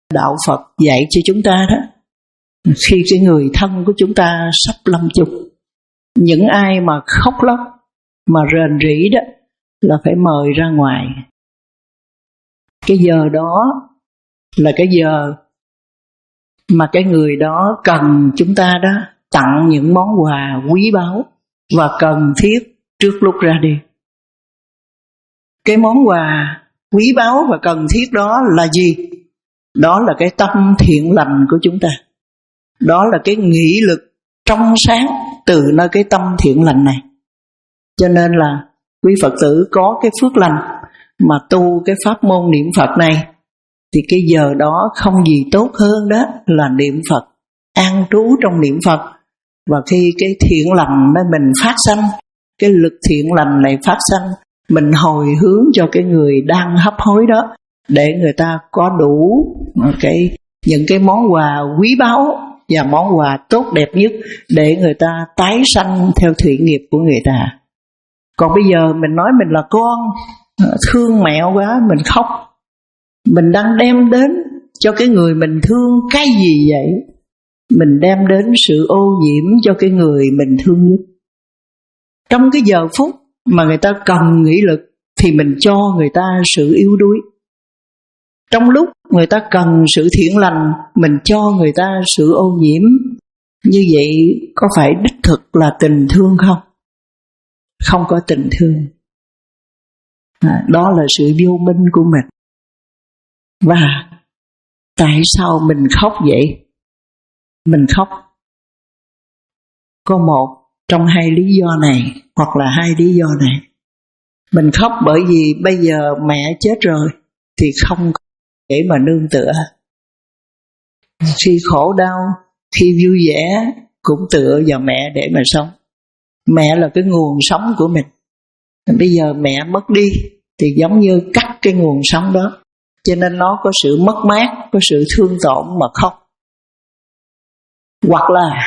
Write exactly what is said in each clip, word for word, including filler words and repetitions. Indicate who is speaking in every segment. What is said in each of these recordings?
Speaker 1: đạo Phật dạy cho chúng ta đó, khi cái người thân của chúng ta sắp lâm chung, những ai mà khóc lóc, mà rền rĩ đó là phải mời ra ngoài. Cái giờ đó là cái giờ mà cái người đó cần chúng ta đó tặng những món quà quý báu và cần thiết trước lúc ra đi. Cái món quà quý báu và cần thiết đó là gì? Đó là cái tâm thiện lành của chúng ta. Đó là cái nghị lực trong sáng từ nơi cái tâm thiện lành này. Cho nên là quý Phật tử có cái phước lành mà tu cái pháp môn niệm Phật này, thì cái giờ đó không gì tốt hơn đó là niệm Phật, an trú trong niệm Phật. Và khi cái thiện lành nơi mình phát sanh, cái lực thiện lành này phát sanh, mình hồi hướng cho cái người đang hấp hối đó, để người ta có đủ cái những cái món quà quý báu và món quà tốt đẹp nhất để người ta tái sanh theo thủy nghiệp của người ta. Còn bây giờ mình nói mình là con, thương mẹ quá, mình khóc. Mình đang đem đến cho cái người mình thương cái gì vậy? Mình đem đến sự ô nhiễm cho cái người mình thương nhất. Trong cái giờ phút mà người ta cần nghị lực thì mình cho người ta sự yếu đuối. Trong lúc người ta cần sự thiện lành, mình cho người ta sự ô nhiễm. Như vậy có phải đích thực là tình thương không? Không có tình thương. À, đó là sự vô minh của mình. Và tại sao mình khóc vậy? Mình khóc có một trong hai lý do này, hoặc là hai lý do này. Mình khóc bởi vì bây giờ mẹ chết rồi thì không có để mà nương tựa. Khi khổ đau, khi vui vẻ cũng tựa vào mẹ để mà sống. Mẹ là cái nguồn sống của mình. Bây giờ mẹ mất đi thì giống như cắt cái nguồn sống đó, cho nên nó có sự mất mát, có sự thương tổn mà khóc. Hoặc là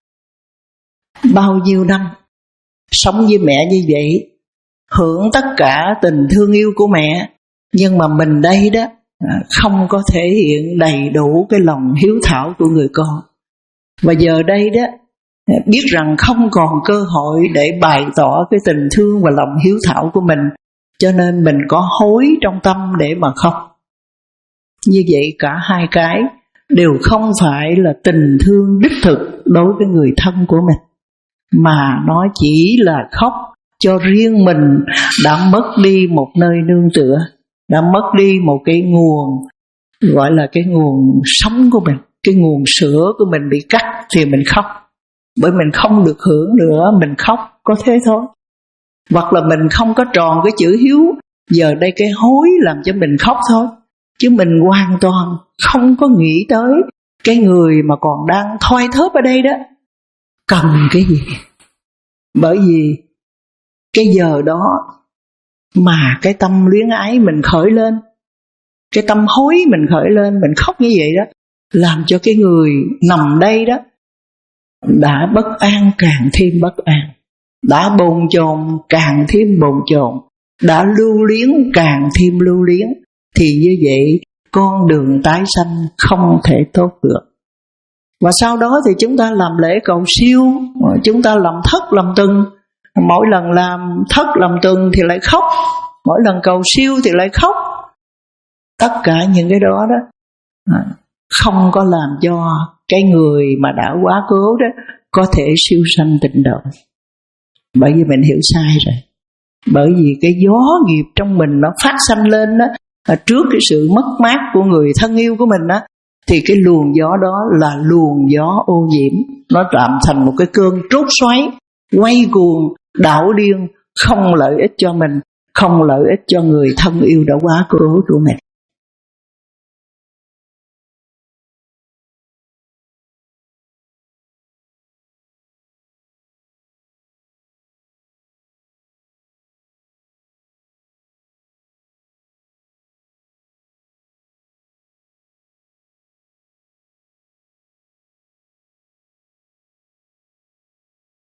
Speaker 1: bao nhiêu năm sống với mẹ như vậy, hưởng tất cả tình thương yêu của mẹ, nhưng mà mình đây đó không có thể hiện đầy đủ cái lòng hiếu thảo của người con. Và giờ đây đó biết rằng không còn cơ hội để bày tỏ cái tình thương và lòng hiếu thảo của mình, cho nên mình có hối trong tâm để mà khóc. Như vậy cả hai cái đều không phải là tình thương đích thực đối với người thân của mình, mà nó chỉ là khóc cho riêng mình đã mất đi một nơi nương tựa, đã mất đi một cái nguồn, gọi là cái nguồn sống của mình, cái nguồn sữa của mình bị cắt thì mình khóc. Bởi mình không được hưởng nữa, mình khóc, có thế thôi. Hoặc là mình không có tròn cái chữ hiếu, giờ đây cái hối làm cho mình khóc thôi. Chứ mình hoàn toàn không có nghĩ tới cái người mà còn đang thoi thóp ở đây đó cần cái gì. Bởi vì cái giờ đó mà cái tâm luyến ái mình khởi lên, cái tâm hối mình khởi lên, mình khóc như vậy đó, làm cho cái người nằm đây đó đã bất an càng thêm bất an, đã bồn chồn càng thêm bồn chồn, đã lưu luyến càng thêm lưu luyến. Thì như vậy con đường tái sanh không thể tốt được. Và sau đó thì chúng ta làm lễ cầu siêu, chúng ta làm thất làm tuần. Mỗi lần làm thất làm tuần thì lại khóc, mỗi lần cầu siêu thì lại khóc. Tất cả những cái đó đó không có làm cho cái người mà đã quá cố đó có thể siêu sanh tịnh độ. Bởi vì mình hiểu sai rồi. Bởi vì cái gió nghiệp trong mình nó phát sanh lên đó, trước cái sự mất mát của người thân yêu của mình đó, thì cái luồng gió đó là luồng gió ô nhiễm. Nó làm thành một cái cơn trút xoáy, quay cuồng, đảo điên, không lợi ích cho mình, không lợi ích cho người thân yêu đã quá cố của mình.